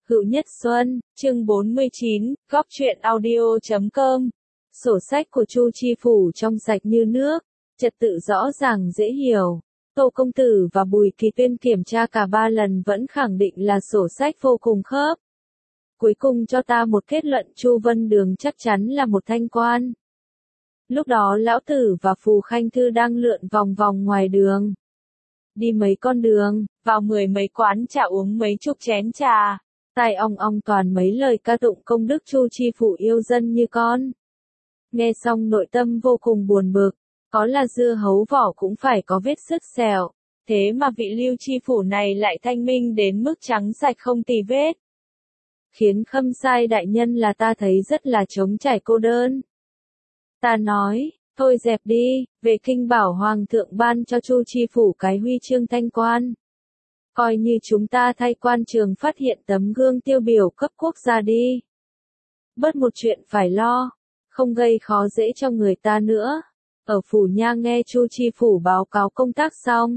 Hữu Nhất Xuân, chương 49, Góc truyện audio.com. Sổ sách của Chu Chi Phủ trong sạch như nước, trật tự rõ ràng dễ hiểu. Tô Công Tử và Bùi Kỳ Tuyên kiểm tra cả 3 lần vẫn khẳng định là sổ sách vô cùng khớp. Cuối cùng cho ta một kết luận Chu Vân Đường chắc chắn là một thanh quan. Lúc đó Lão Tử và Phù Khanh Thư đang lượn vòng vòng ngoài đường. Đi mấy con đường, vào 10 mấy quán trà uống mấy chục chén trà. Tai ong ong toàn mấy lời ca tụng công đức Chu Chi Phủ yêu dân như con. Nghe xong nội tâm vô cùng buồn bực, có là dưa hấu vỏ cũng phải có vết sứt sẹo, thế mà vị Lưu Chi Phủ này lại thanh minh đến mức trắng sạch không tì vết. Khiến Khâm Sai đại nhân là ta thấy rất là trống trải cô đơn. Ta nói, thôi dẹp đi, về kinh bảo Hoàng thượng ban cho Chu Chi Phủ cái huy chương thanh quan. Coi như chúng ta thay quan trường phát hiện tấm gương tiêu biểu cấp quốc gia đi. Bớt một chuyện phải lo, không gây khó dễ cho người ta nữa. Ở Phủ Nha nghe Chu Chi Phủ báo cáo công tác xong.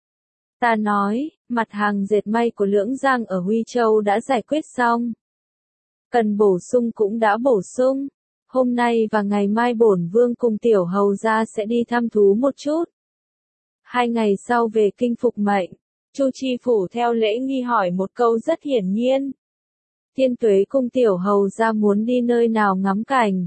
Ta nói, mặt hàng dệt may của Lưỡng Giang ở Huy Châu đã giải quyết xong. Cần bổ sung cũng đã bổ sung. Hôm nay và ngày mai bổn vương cùng tiểu hầu gia sẽ đi thăm thú một chút. 2 ngày sau về kinh phục mệnh. Chu Chi Phủ theo lễ nghi hỏi một câu rất hiển nhiên. Thiên Tuế cung tiểu hầu gia muốn đi nơi nào ngắm cảnh.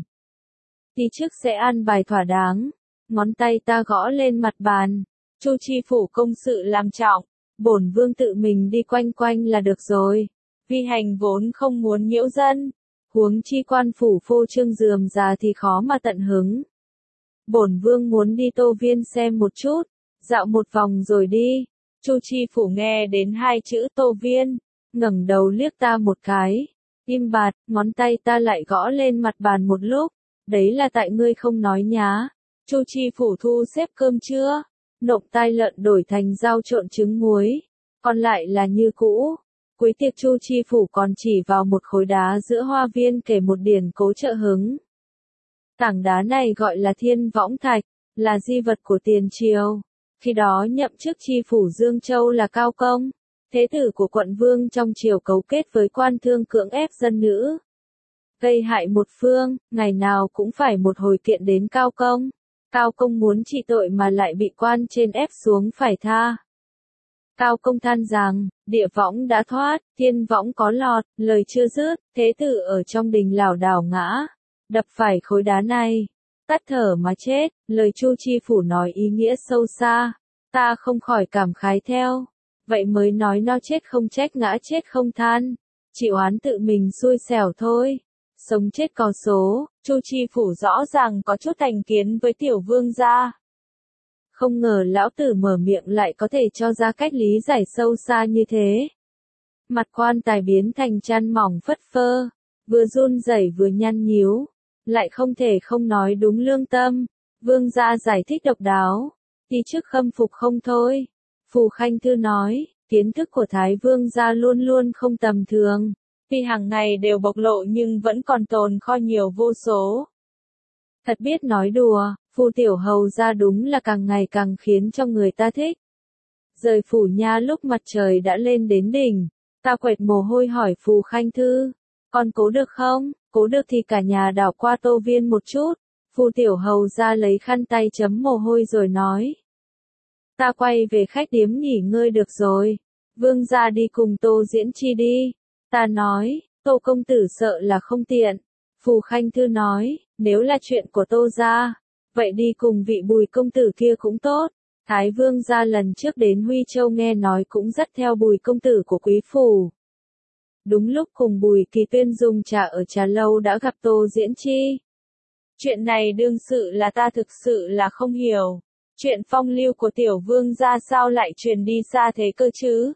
Đi trước sẽ an bài thỏa đáng. Ngón tay ta gõ lên mặt bàn. Chu Chi Phủ công sự làm trọng. Bổn vương tự mình đi quanh quanh là được rồi. Vi hành vốn không muốn nhiễu dân. Huống chi quan phủ phô trương rườm rà thì khó mà tận hứng. Bổn vương muốn đi Tô Viên xem một chút. Dạo một vòng rồi đi. Chu Chi Phủ nghe đến 2 chữ Tô Viên, ngẩng đầu liếc ta một cái, im bặt, ngón tay ta lại gõ lên mặt bàn một lúc, đấy là tại ngươi không nói nhá. Chu Chi Phủ thu xếp cơm trưa, nộm tai lợn đổi thành rau trộn trứng muối, còn lại là như cũ. Cuối tiệc Chu Chi Phủ còn chỉ vào một khối đá giữa hoa viên kể một điển cố trợ hứng. Tảng đá này gọi là Thiên Võng Thạch, là di vật của tiền triều. Khi đó nhậm chức chi phủ Dương Châu là Cao Công, thế tử của quận vương trong triều cấu kết với quan thương cưỡng ép dân nữ. Gây hại một phương, ngày nào cũng phải một hồi kiện đến Cao Công. Cao Công muốn trị tội mà lại bị quan trên ép xuống phải tha. Cao Công than rằng, địa võng đã thoát, thiên võng có lọt, lời chưa dứt, thế tử ở trong đình lảo đảo ngã, đập phải khối đá này. Tắt thở mà chết, lời Chu Chi Phủ nói ý nghĩa sâu xa, ta không khỏi cảm khái theo. Vậy mới nói no chết không trách ngã chết không than, chịu oán tự mình xui xẻo thôi. Sống chết có số, Chu Chi Phủ rõ ràng có chút thành kiến với tiểu vương gia. Không ngờ lão tử mở miệng lại có thể cho ra cách lý giải sâu xa như thế. Mặt quan tài biến thành chăn mỏng phất phơ, vừa run rẩy vừa nhăn nhíu. Lại không thể không nói đúng lương tâm. Vương gia giải thích độc đáo. Đi trước khâm phục không thôi. Phù Khanh Thư nói, kiến thức của Thái Vương gia luôn luôn không tầm thường. Tuy hàng ngày đều bộc lộ nhưng vẫn còn tồn kho nhiều vô số. Thật biết nói đùa, Phù tiểu hầu gia đúng là càng ngày càng khiến cho người ta thích. Rời Phủ Nha lúc mặt trời đã lên đến đỉnh. Ta quệt mồ hôi hỏi Phù Khanh Thư, con cố được không? Cố được thì cả nhà đảo qua Tô Viên một chút. Phù tiểu hầu ra lấy khăn tay chấm mồ hôi rồi nói. Ta quay về khách điếm nghỉ ngơi được rồi. Vương gia đi cùng Tô Diễn Chi đi. Ta nói, Tô công tử sợ là không tiện. Phù Khanh Thư nói, nếu là chuyện của Tô gia, vậy đi cùng vị Bùi công tử kia cũng tốt. Thái Vương gia lần trước đến Huy Châu nghe nói cũng dắt theo Bùi công tử của quý phủ. Đúng lúc cùng Bùi Kỳ Tuyên dùng trà ở trà lâu đã gặp Tô Diễn Chi. Chuyện này đương sự là ta thực sự là không hiểu. Chuyện phong lưu của tiểu vương gia sao lại truyền đi xa thế cơ chứ?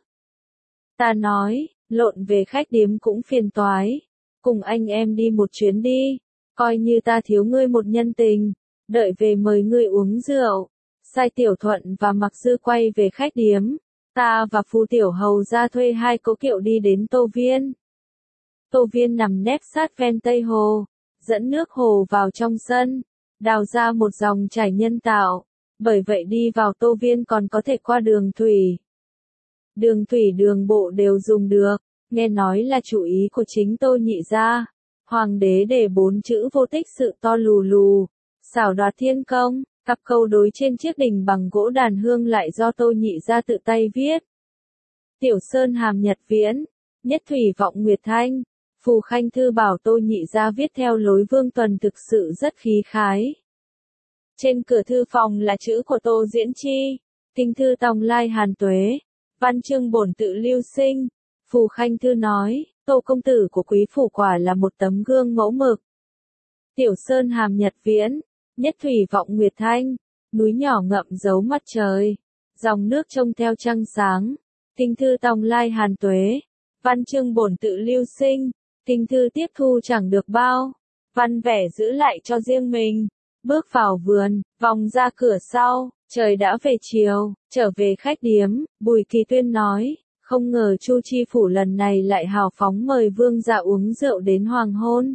Ta nói, lộn về khách điếm cũng phiền toái. Cùng anh em đi một chuyến đi. Coi như ta thiếu ngươi một nhân tình. Đợi về mời ngươi uống rượu. Sai Tiểu Thuận và Mặc Dư quay về khách điếm. Ta và Phù tiểu hầu ra thuê 2 cỗ kiệu đi đến Tô Viên. Tô Viên nằm nép sát ven Tây Hồ, dẫn nước hồ vào trong sân, đào ra một dòng chảy nhân tạo, bởi vậy đi vào Tô Viên còn có thể qua đường thủy. Đường thủy đường bộ đều dùng được, nghe nói là chủ ý của chính Tô Nhị gia. Hoàng đế để 4 chữ vô tích sự to lù lù, xảo đoạt thiên công, cặp câu đối trên chiếc đình bằng gỗ đàn hương lại do Tô Nhị gia tự tay viết. Tiểu Sơn Hàm Nhật Viễn, Nhất Thủy Vọng Nguyệt Thanh, Phù Khanh Thư bảo Tô Nhị gia viết theo lối Vương Tuần thực sự rất khí khái. Trên cửa thư phòng là chữ của Tô Diễn Chi, Kinh thư Tòng Lai Hàn Tuế, văn chương bổn tự Lưu Sinh. Phù Khanh Thư nói, Tô công tử của quý phủ quả là một tấm gương mẫu mực. Tiểu Sơn Hàm Nhật Viễn, Nhất Thủy Vọng Nguyệt Thanh, núi nhỏ ngậm dấu mặt trời, dòng nước trông theo trăng sáng. Kinh thư Tòng Lai Hàn Tuế, văn chương bổn tự Lưu Sinh. Kinh thư tiếp thu chẳng được bao, văn vẻ giữ lại cho riêng mình. Bước vào vườn, vòng ra cửa sau, trời đã về chiều, trở về khách điếm, Bùi Kỳ Tuyên nói, không ngờ Chu chi phủ lần này lại hào phóng mời vương gia uống rượu đến hoàng hôn.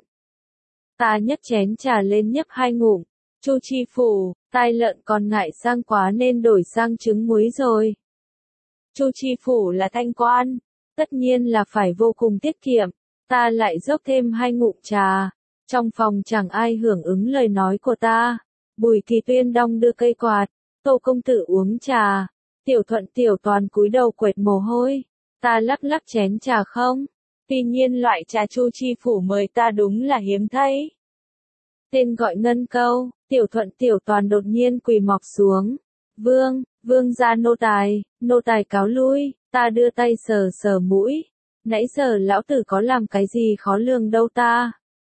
Ta nhấc chén trà lên nhấp 2 ngụm, Chu chi phủ, tai lợn còn ngại sang quá nên đổi sang trứng muối rồi. Chu chi phủ là thanh quan, tất nhiên là phải vô cùng tiết kiệm, ta lại dốc thêm 2 ngụm trà. Trong phòng chẳng ai hưởng ứng lời nói của ta. Bùi Kỳ Tuyên đong đưa cây quạt, Tô công tử uống trà. Tiểu Thuận Tiểu Toàn cúi đầu quệt mồ hôi. Ta lắc lắc chén trà không? Tuy nhiên loại trà Chu chi phủ mời ta đúng là hiếm thấy. Tên gọi ngân câu, Tiểu Thuận Tiểu Toàn đột nhiên quỳ mọc xuống. Vương gia nô tài cáo lui. Ta đưa tay sờ sờ mũi. Nãy giờ lão tử có làm cái gì khó lường đâu ta.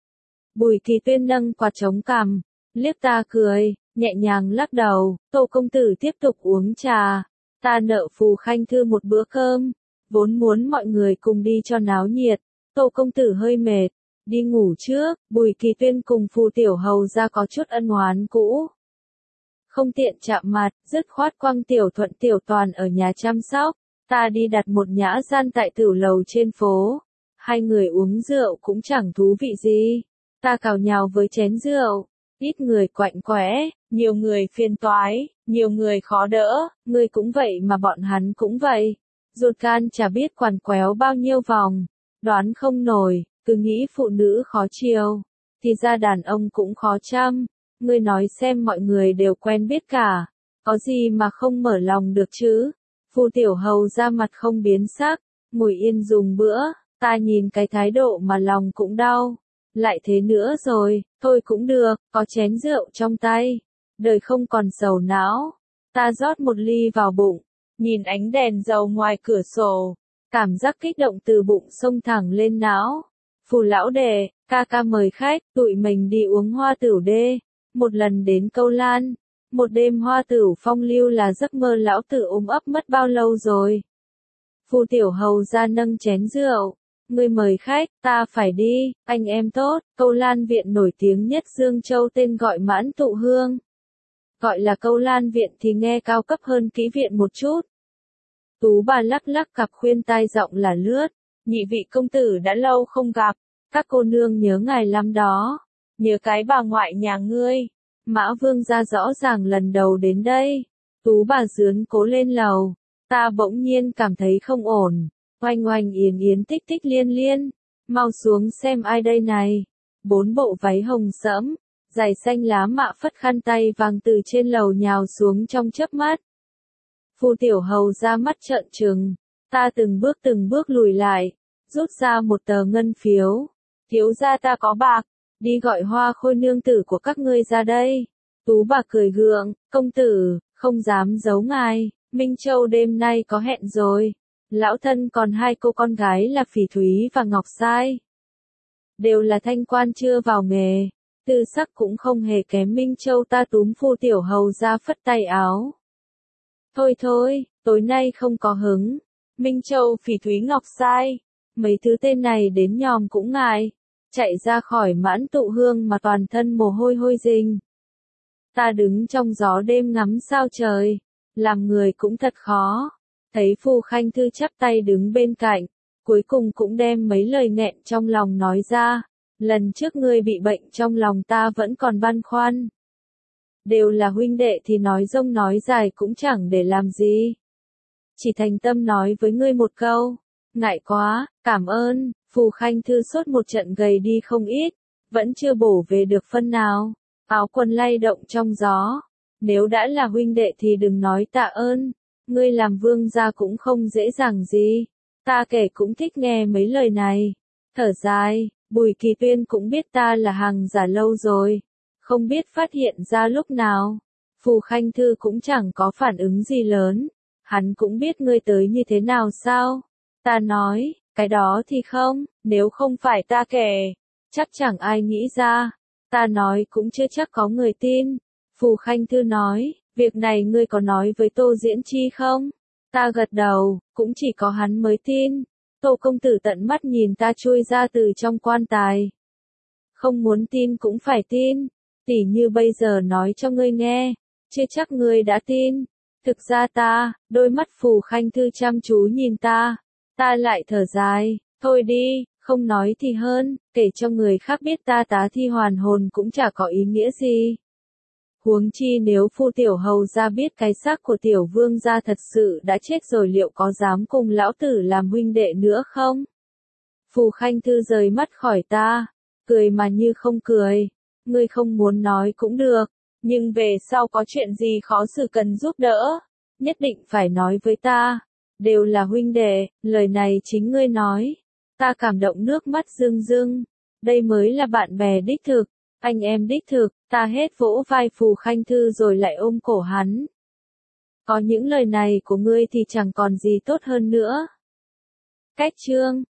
Bùi Kỳ Tuyên nâng quạt chống cằm, liếc ta cười, nhẹ nhàng lắc đầu. Tô công tử tiếp tục uống trà. Ta nợ Phù Khanh Thư một bữa cơm, vốn muốn mọi người cùng đi cho náo nhiệt. Tô công tử hơi mệt, đi ngủ trước. Bùi Kỳ Tuyên cùng Phù tiểu hầu ra có chút ân oán cũ, không tiện chạm mặt, dứt khoát quăng Tiểu Thuận Tiểu Toàn ở nhà chăm sóc. Ta đi đặt một nhã gian tại tửu lầu trên phố. 2 người uống rượu cũng chẳng thú vị gì. Ta cào nhào với chén rượu, ít người quạnh quẽ, nhiều người phiền toái, nhiều người khó đỡ, người cũng vậy mà bọn hắn cũng vậy. Ruột gan chả biết quằn quéo bao nhiêu vòng, đoán không nổi, cứ nghĩ phụ nữ khó chiều, thì ra đàn ông cũng khó chăm. Ngươi nói xem mọi người đều quen biết cả, có gì mà không mở lòng được chứ? Phù tiểu hầu ra mặt không biến sắc, ngồi yên dùng bữa, ta nhìn cái thái độ mà lòng cũng đau. Lại thế nữa rồi, thôi cũng được, có chén rượu trong tay, đời không còn sầu não. Ta rót một ly vào bụng, nhìn ánh đèn dầu ngoài cửa sổ, cảm giác kích động từ bụng xông thẳng lên não. Phù lão đệ, ca ca mời khách, tụi mình đi uống hoa tửu đê, một lần đến Câu Lan, một đêm hoa tửu phong lưu là giấc mơ lão tử ôm ấp mất bao lâu rồi. Phù tiểu hầu ra nâng chén rượu. Ngươi mời khách, ta phải đi, anh em tốt. Câu Lan Viện nổi tiếng nhất Dương Châu tên gọi Mãn Tụ Hương. Gọi là Câu Lan Viện thì nghe cao cấp hơn Kỹ Viện một chút. Tú bà lắc lắc cặp khuyên tai giọng là lướt. Nhị vị công tử đã lâu không gặp, các cô nương nhớ ngài lắm đó. Nhớ cái bà ngoại nhà ngươi. Mã Vương gia rõ ràng lần đầu đến đây. Tú bà dướn cố lên lầu. Ta bỗng nhiên cảm thấy không ổn. Oanh oanh yến yến tích tích liên liên, mau xuống xem ai đây này. 4 bộ váy hồng sẫm, giày xanh lá mạ phất khăn tay vàng từ trên lầu nhào xuống trong chớp mắt. Phù tiểu hầu ra mắt trợn trừng, ta từng bước lùi lại, rút ra một tờ ngân phiếu. Thiếu gia ta có bạc, đi gọi Hoa Khôi nương tử của các ngươi ra đây. Tú bà cười gượng, công tử, không dám giấu ngài, Minh Châu đêm nay có hẹn rồi. Lão thân còn 2 cô con gái là Phỉ Thúy và Ngọc Sai. Đều là thanh quan chưa vào nghề, tư sắc cũng không hề kém Minh Châu. Ta túm Phù tiểu hầu ra phất tay áo. Thôi thôi, tối nay không có hứng. Minh Châu, Phỉ Thúy, Ngọc Sai, mấy thứ tên này đến nhòm cũng ngại. Chạy ra khỏi Mãn Tụ Hương mà toàn thân mồ hôi hôi rình. Ta đứng trong gió đêm ngắm sao trời, làm người cũng thật khó. Thấy Phù Khanh Thư chắp tay đứng bên cạnh, cuối cùng cũng đem mấy lời nghẹn trong lòng nói ra. Lần trước ngươi bị bệnh trong lòng ta vẫn còn băn khoăn. Đều là huynh đệ thì nói rông nói dài cũng chẳng để làm gì. Chỉ thành tâm nói với ngươi một câu, Ngại quá, cảm ơn. Phù Khanh Thư sốt một trận gầy đi không ít, vẫn chưa bổ về được phân nào. Áo quần lay động trong gió. Nếu đã là huynh đệ thì đừng nói tạ ơn. Ngươi làm vương gia cũng không dễ dàng gì. Ta kể cũng thích nghe mấy lời này. Thở dài, Bùi Kỳ Tuyên cũng biết ta là hàng giả lâu rồi. Không biết phát hiện ra lúc nào. Phù Khanh Thư cũng chẳng có phản ứng gì lớn. Hắn cũng biết ngươi tới như thế nào sao? Ta nói, cái đó thì không, nếu không phải ta kể, chắc chẳng ai nghĩ ra. Ta nói cũng chưa chắc có người tin. Phù Khanh Thư nói, việc này ngươi có nói với Tô Diễn Chi không? Ta gật đầu, cũng chỉ có hắn mới tin. Tô công tử tận mắt nhìn ta chui ra từ trong quan tài. Không muốn tin cũng phải tin. Tỉ như bây giờ nói cho ngươi nghe, chưa chắc ngươi đã tin. Thực ra đôi mắt Phù Khanh Thư chăm chú nhìn ta lại thở dài, thôi đi, không nói thì hơn, kể cho người khác biết ta tá thi hoàn hồn cũng chả có ý nghĩa gì. Huống chi nếu Phu tiểu hầu gia biết cái xác của tiểu vương gia thật sự đã chết rồi liệu có dám cùng lão tử làm huynh đệ nữa không? Phù Khanh Thư rời mắt khỏi ta, cười mà như không cười, ngươi không muốn nói cũng được, nhưng về sau có chuyện gì khó xử cần giúp đỡ, nhất định phải nói với ta. Đều là huynh đệ, lời này chính ngươi nói. Ta cảm động nước mắt rưng rưng. Đây mới là bạn bè đích thực, anh em đích thực. Ta hết vỗ vai Phù Khanh Thư rồi lại ôm cổ hắn. Có những lời này của ngươi thì chẳng còn gì tốt hơn nữa. Cách chương